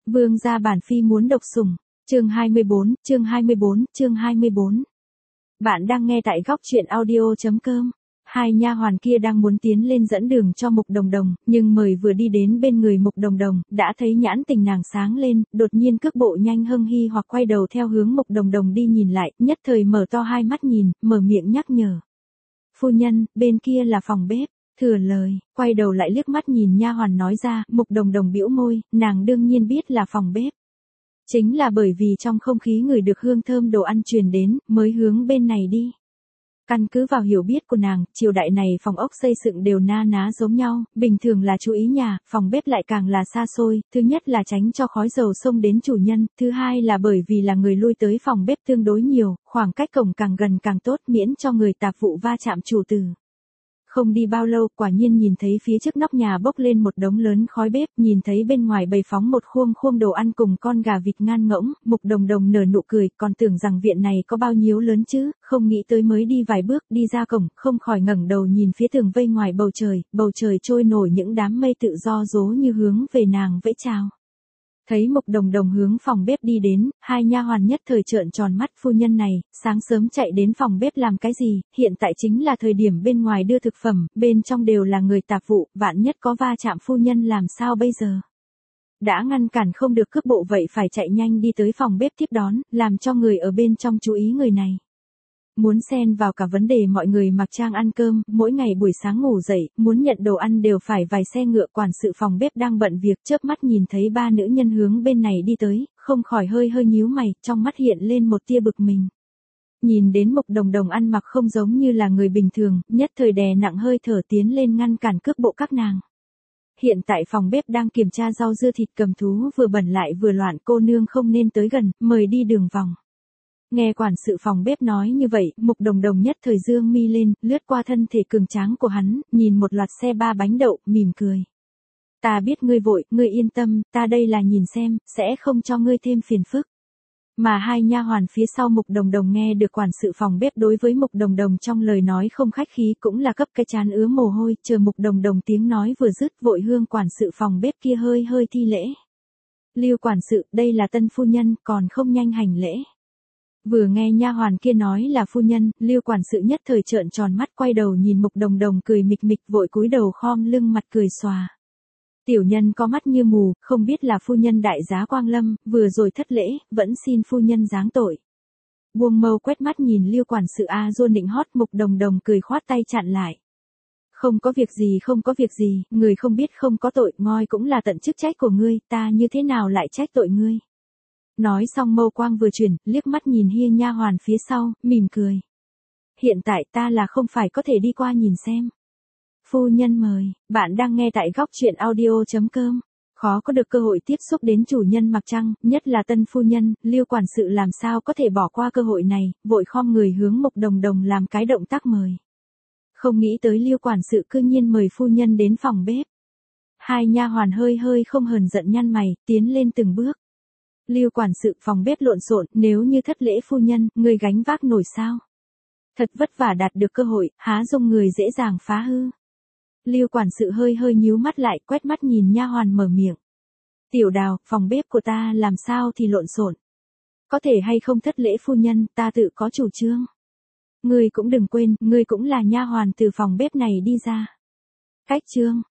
Vương gia bản phi muốn độc sủng. Chương 24, chương 24, chương 24. Bạn đang nghe tại góc truyện audio.com. Hai nha hoàn kia đang muốn tiến lên dẫn đường cho Mục Đồng Đồng, nhưng mời vừa đi đến bên người Mục Đồng Đồng, đã thấy nhãn tình nàng sáng lên, đột nhiên cước bộ nhanh hâng hy hoặc quay đầu theo hướng Mục Đồng Đồng đi nhìn lại, nhất thời mở to hai mắt nhìn, mở miệng nhắc nhở. Phu nhân, bên kia là phòng bếp. Thừa lời, quay đầu lại liếc mắt nhìn nha hoàn nói ra, Mục Đồng Đồng bĩu môi, nàng đương nhiên biết là phòng bếp. Chính là bởi vì trong không khí người được hương thơm đồ ăn truyền đến, mới hướng bên này đi. Căn cứ vào hiểu biết của nàng, triều đại này phòng ốc xây dựng đều na ná giống nhau, bình thường là chú ý nhà, phòng bếp lại càng là xa xôi, thứ nhất là tránh cho khói dầu xông đến chủ nhân, thứ hai là bởi vì là người lui tới phòng bếp tương đối nhiều, khoảng cách cổng càng gần càng tốt miễn cho người tạp vụ va chạm chủ tử. Không đi bao lâu, quả nhiên nhìn thấy phía trước nóc nhà bốc lên một đống lớn khói bếp, nhìn thấy bên ngoài bày phóng một khuôn đồ ăn cùng con gà vịt ngan ngỗng, Mục Đồng Đồng nở nụ cười, còn tưởng rằng viện này có bao nhiêu lớn chứ, không nghĩ tới mới đi vài bước, đi ra cổng, không khỏi ngẩng đầu nhìn phía tường vây ngoài bầu trời trôi nổi những đám mây tự do dố như hướng về nàng vẫy chào. Thấy Mục Đồng Đồng hướng phòng bếp đi đến, hai nha hoàn nhất thời trợn tròn mắt, phu nhân này, sáng sớm chạy đến phòng bếp làm cái gì, hiện tại chính là thời điểm bên ngoài đưa thực phẩm, bên trong đều là người tạp vụ, vạn nhất có va chạm phu nhân làm sao bây giờ. Đã ngăn cản không được cước bộ vậy phải chạy nhanh đi tới phòng bếp tiếp đón, làm cho người ở bên trong chú ý người này. Muốn xen vào cả vấn đề mọi người mặc trang ăn cơm, mỗi ngày buổi sáng ngủ dậy, muốn nhận đồ ăn đều phải vài xe ngựa. Quản sự phòng bếp đang bận việc, chớp mắt nhìn thấy ba nữ nhân hướng bên này đi tới, không khỏi hơi nhíu mày, trong mắt hiện lên một tia bực mình. Nhìn đến Mục Đồng Đồng ăn mặc không giống như là người bình thường, nhất thời đè nặng hơi thở tiến lên ngăn cản cước bộ các nàng. Hiện tại phòng bếp đang kiểm tra rau dưa thịt, cầm thú vừa bẩn lại vừa loạn, cô nương không nên tới gần, mời đi đường vòng. Nghe quản sự phòng bếp nói như vậy, Mục Đồng Đồng nhất thời dương mi lên, lướt qua thân thể cường tráng của hắn, nhìn một loạt xe ba bánh đậu, mỉm cười. Ta biết ngươi vội, ngươi yên tâm, ta đây là nhìn xem, sẽ không cho ngươi thêm phiền phức. Mà hai nha hoàn phía sau Mục Đồng Đồng nghe được quản sự phòng bếp đối với Mục Đồng Đồng trong lời nói không khách khí, cũng là cấp cái trán ứa mồ hôi, chờ Mục Đồng Đồng tiếng nói vừa dứt, vội hương quản sự phòng bếp kia hơi thi lễ. Lưu quản sự, đây là tân phu nhân, còn không nhanh hành lễ. Vừa nghe nha hoàn kia nói là phu nhân, Lưu quản sự nhất thời trợn tròn mắt, quay đầu nhìn Mục Đồng Đồng cười mịch mịch, vội cúi đầu khom lưng mặt cười xòa. Tiểu nhân có mắt như mù, không biết là phu nhân đại giá quang lâm, vừa rồi thất lễ, vẫn xin phu nhân giáng tội. Buông mâu quét mắt nhìn Lưu quản sự Ruôn định hót, Mục Đồng Đồng cười khoát tay chặn lại. Không có việc gì, người không biết không có tội, ngoi cũng là tận chức trách của ngươi, ta như thế nào lại trách tội ngươi. Nói xong mâu quang vừa chuyển, liếc mắt nhìn Hiên nha hoàn phía sau, mỉm cười. Hiện tại ta là không phải có thể đi qua nhìn xem. Phu nhân mời, bạn đang nghe tại góc truyện audio.com. Khó có được cơ hội tiếp xúc đến chủ nhân mặc trang, nhất là tân phu nhân, Lưu quản sự làm sao có thể bỏ qua cơ hội này, vội khom người hướng Mục Đồng Đồng làm cái động tác mời. Không nghĩ tới Lưu quản sự cư nhiên mời phu nhân đến phòng bếp. Hai nha hoàn hơi không hờn giận nhăn mày, tiến lên từng bước. Lưu quản sự, phòng bếp lộn xộn, nếu như thất lễ phu nhân, người gánh vác nổi sao? Thật vất vả đạt được cơ hội, há dung người dễ dàng phá hư. Lưu quản sự hơi nhíu mắt lại, quét mắt nhìn nha hoàn mở miệng. Tiểu Đào, phòng bếp của ta làm sao thì lộn xộn. Có thể hay không thất lễ phu nhân, ta tự có chủ trương. Ngươi cũng đừng quên, ngươi cũng là nha hoàn từ phòng bếp này đi ra. Cách trương,